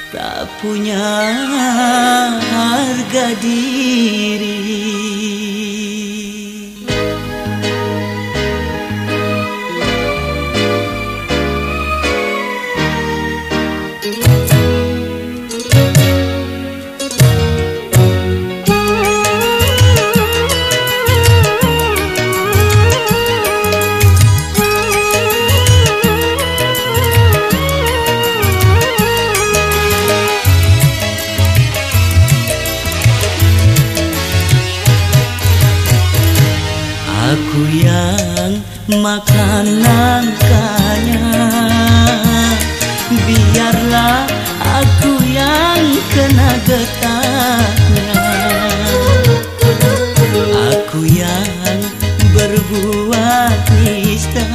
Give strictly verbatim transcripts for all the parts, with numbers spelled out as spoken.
tak punya harga diri. Aku yang makan nangkanya, biarlah aku yang kena getahnya. Aku yang berbuat nista,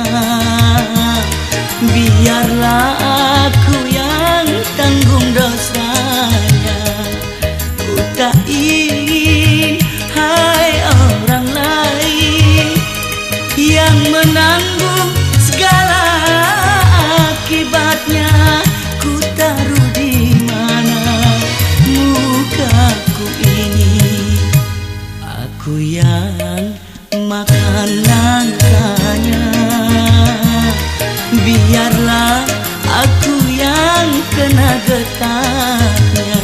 biarlah aku yang tanggung dosanya. Ku tak ingin hai orang lain yang menanggung segala akibatnya. Ku taruh di mana mukaku ini. Aku yang makan nangkanya, biarlah aku yang kena getahnya.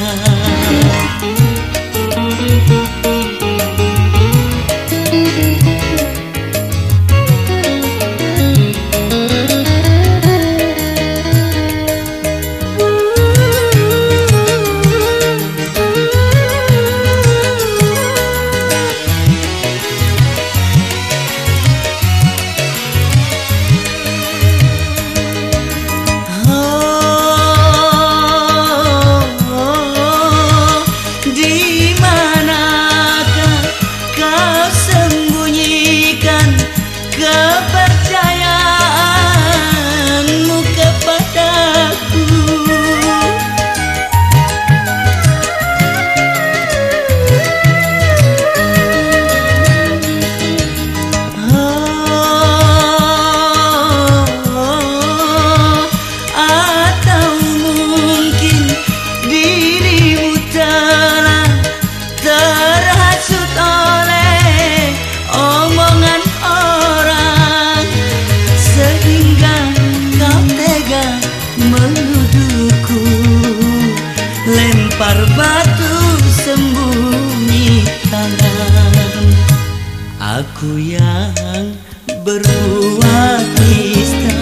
Menuduhku, lempar batu sembunyi tangan. Aku yang berbuat nista,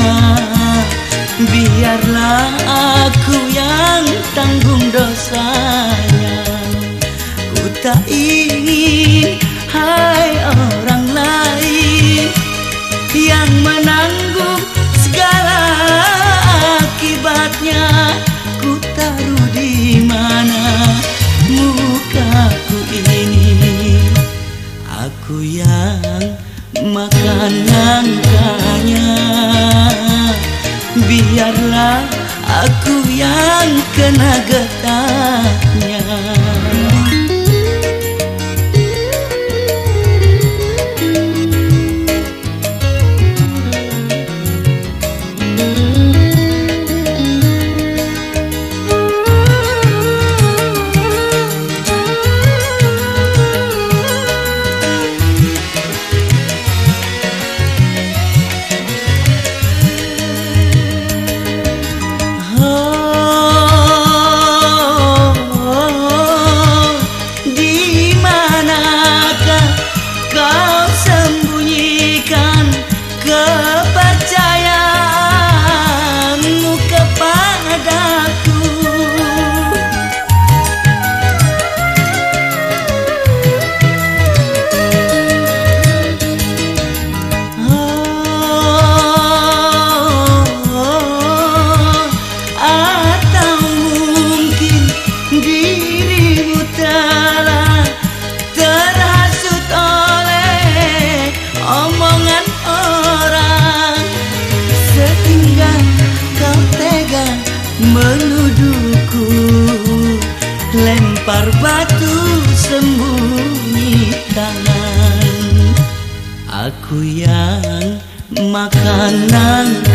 biarlah aku yang tanggung dosanya. Ku tak ingin hai orang lain yang menanggung segala akibatnya. Ku taruh di mana mukaku ini. Aku yang makan nangkanya, biarlah aku yang kena getahnya. Menuduhku, lempar batu sembunyi tangan. Aku yang makan nangka